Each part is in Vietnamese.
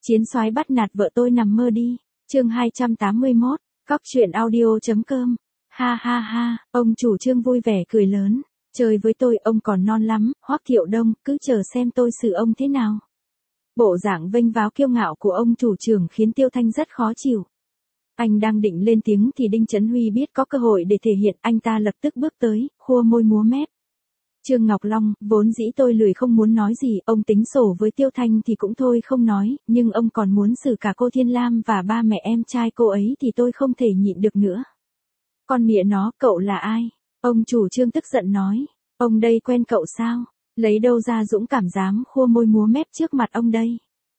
Chiến soái bắt nạt vợ tôi nằm mơ đi. Chương 281, Cóc truyện audio.com. Ha ha ha, ông chủ Trương vui vẻ cười lớn. Chơi với tôi ông còn non lắm, Hoắc Thiệu Đông, cứ chờ xem tôi xử ông thế nào. Bộ dạng vênh váo kiêu ngạo của ông chủ trưởng khiến Tiêu Thanh rất khó chịu. Anh đang định lên tiếng thì Đinh Chấn Huy biết có cơ hội để thể hiện, anh ta lập tức bước tới, khua môi múa mép. Trương Ngọc Long, vốn dĩ tôi lười không muốn nói gì, ông tính sổ với Tiêu Thanh thì cũng thôi không nói, nhưng ông còn muốn xử cả cô Thiên Lam và ba mẹ em trai cô ấy thì tôi không thể nhịn được nữa. Con mẹ nó, cậu là ai? Ông chủ Trương tức giận nói, ông đây quen cậu sao? Lấy đâu ra dũng cảm dám khua môi múa mép trước mặt ông đây?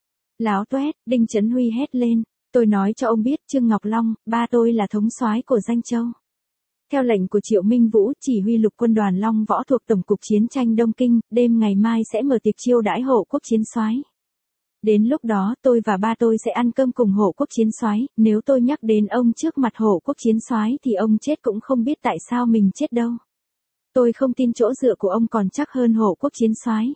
Láo toét, Đinh Chấn Huy hét lên, tôi nói cho ông biết Trương Ngọc Long, ba tôi là thống soái của Danh Châu. Theo lệnh của Triệu Minh Vũ, chỉ huy lục quân đoàn Long Võ thuộc Tổng cục Chiến tranh Đông Kinh, đêm ngày mai sẽ mở tiệc chiêu đãi hộ quốc chiến soái. Đến lúc đó tôi và ba tôi sẽ ăn cơm cùng hộ quốc chiến soái, nếu tôi nhắc đến ông trước mặt hộ quốc chiến soái thì ông chết cũng không biết tại sao mình chết đâu. Tôi không tin chỗ dựa của ông còn chắc hơn hộ quốc chiến soái.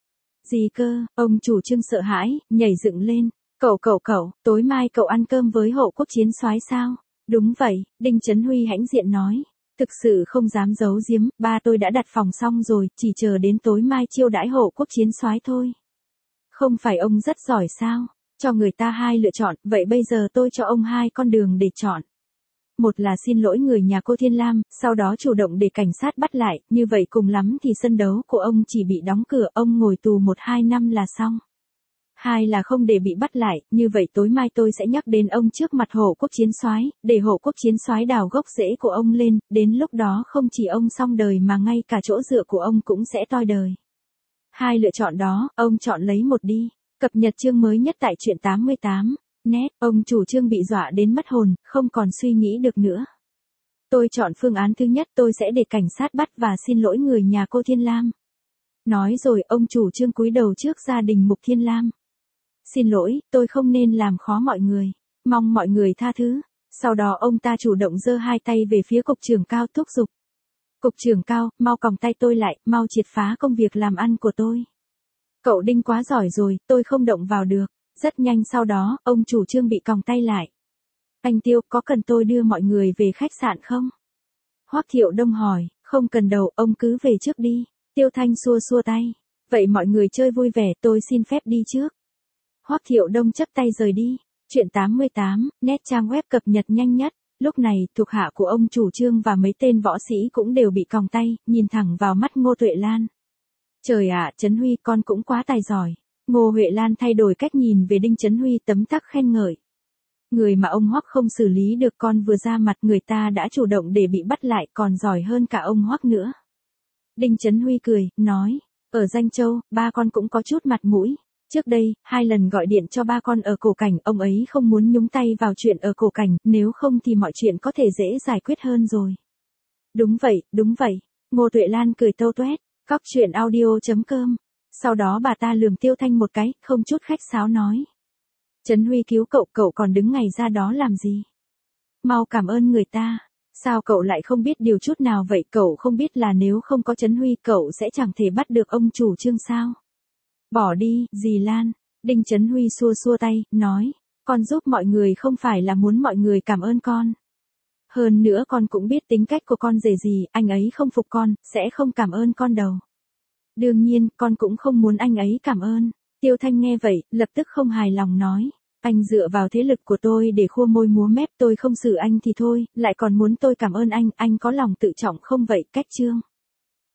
Gì cơ? Ông chủ Trương sợ hãi, nhảy dựng lên. Cậu, tối mai cậu ăn cơm với hộ quốc chiến soái sao? Đúng vậy, Đinh Chấn Huy hãnh diện nói. Thực sự không dám giấu giếm, ba tôi đã đặt phòng xong rồi, chỉ chờ đến tối mai chiêu đãi hộ quốc chiến soái thôi. Không phải ông rất giỏi sao? Cho người ta hai lựa chọn, vậy bây giờ tôi cho ông hai con đường để chọn. Một là xin lỗi người nhà cô Thiên Lam, sau đó chủ động để cảnh sát bắt lại, như vậy cùng lắm thì sân đấu của ông chỉ bị đóng cửa, ông ngồi tù 1-2 năm là xong. Hai là không để bị bắt lại, như vậy tối mai tôi sẽ nhắc đến ông trước mặt hộ quốc chiến soái, để hộ quốc chiến soái đào gốc rễ của ông lên, đến lúc đó không chỉ ông xong đời mà ngay cả chỗ dựa của ông cũng sẽ toi đời. Hai lựa chọn đó, ông chọn lấy một đi. Cập nhật chương mới nhất tại truyện 88. Net, ông chủ Trương bị dọa đến mất hồn, không còn suy nghĩ được nữa. Tôi chọn phương án thứ nhất, tôi sẽ để cảnh sát bắt và xin lỗi người nhà cô Thiên Lam. Nói rồi ông chủ Trương cúi đầu trước gia đình Mục Thiên Lam. Xin lỗi, tôi không nên làm khó mọi người. Mong mọi người tha thứ. Sau đó ông ta chủ động giơ hai tay về phía cục trưởng Cao thúc giục. Cục trưởng Cao, mau còng tay tôi lại, mau triệt phá công việc làm ăn của tôi. Cậu Đinh quá giỏi rồi, tôi không động vào được. Rất nhanh sau đó, ông chủ Trương bị còng tay lại. Anh Tiêu, có cần tôi đưa mọi người về khách sạn không? Hoắc Thiệu Đông hỏi, không cần đâu, ông cứ về trước đi. Tiêu Thanh xua xua tay. Vậy mọi người chơi vui vẻ, tôi xin phép đi trước. Hoắc Thiệu Đông chấp tay rời đi. Truyện 88, net trang web cập nhật nhanh nhất. Lúc này, thuộc hạ của ông chủ Trương và mấy tên võ sĩ cũng đều bị còng tay, nhìn thẳng vào mắt Ngô Tuệ Lan. Trời ạ, Chấn Huy con cũng quá tài giỏi. Ngô Huệ Lan thay đổi cách nhìn về Đinh Chấn Huy tấm tắc khen ngợi. Người mà ông Hoắc không xử lý được con vừa ra mặt người ta đã chủ động để bị bắt lại còn giỏi hơn cả ông Hoắc nữa. Đinh Chấn Huy cười, nói, ở Danh Châu, ba con cũng có chút mặt mũi. Trước đây, 2 lần gọi điện cho ba con ở Cổ Cảnh, ông ấy không muốn nhúng tay vào chuyện ở Cổ Cảnh, nếu không thì mọi chuyện có thể dễ giải quyết hơn rồi. Đúng vậy. Ngô Tuệ Lan cười tâu tuét, Cóc truyện audio.com. Sau đó bà ta lườm Tiêu Thanh một cái, không chút khách sáo nói. Chấn Huy cứu cậu còn đứng ngày ra đó làm gì? Mau cảm ơn người ta. Sao cậu lại không biết điều chút nào vậy? Cậu không biết là nếu không có Chấn Huy cậu sẽ chẳng thể bắt được ông chủ Trương sao? Bỏ đi, dì Lan. Đinh Chấn Huy xua xua tay, nói. Con giúp mọi người không phải là muốn mọi người cảm ơn con. Hơn nữa con cũng biết tính cách của con dề gì, anh ấy không phục con, sẽ không cảm ơn con đâu. Đương nhiên, con cũng không muốn anh ấy cảm ơn. Tiêu Thanh nghe vậy, lập tức không hài lòng nói. Anh dựa vào thế lực của tôi để khua môi múa mép, tôi không xử anh thì thôi, lại còn muốn tôi cảm ơn anh có lòng tự trọng không vậy? Cách Trương.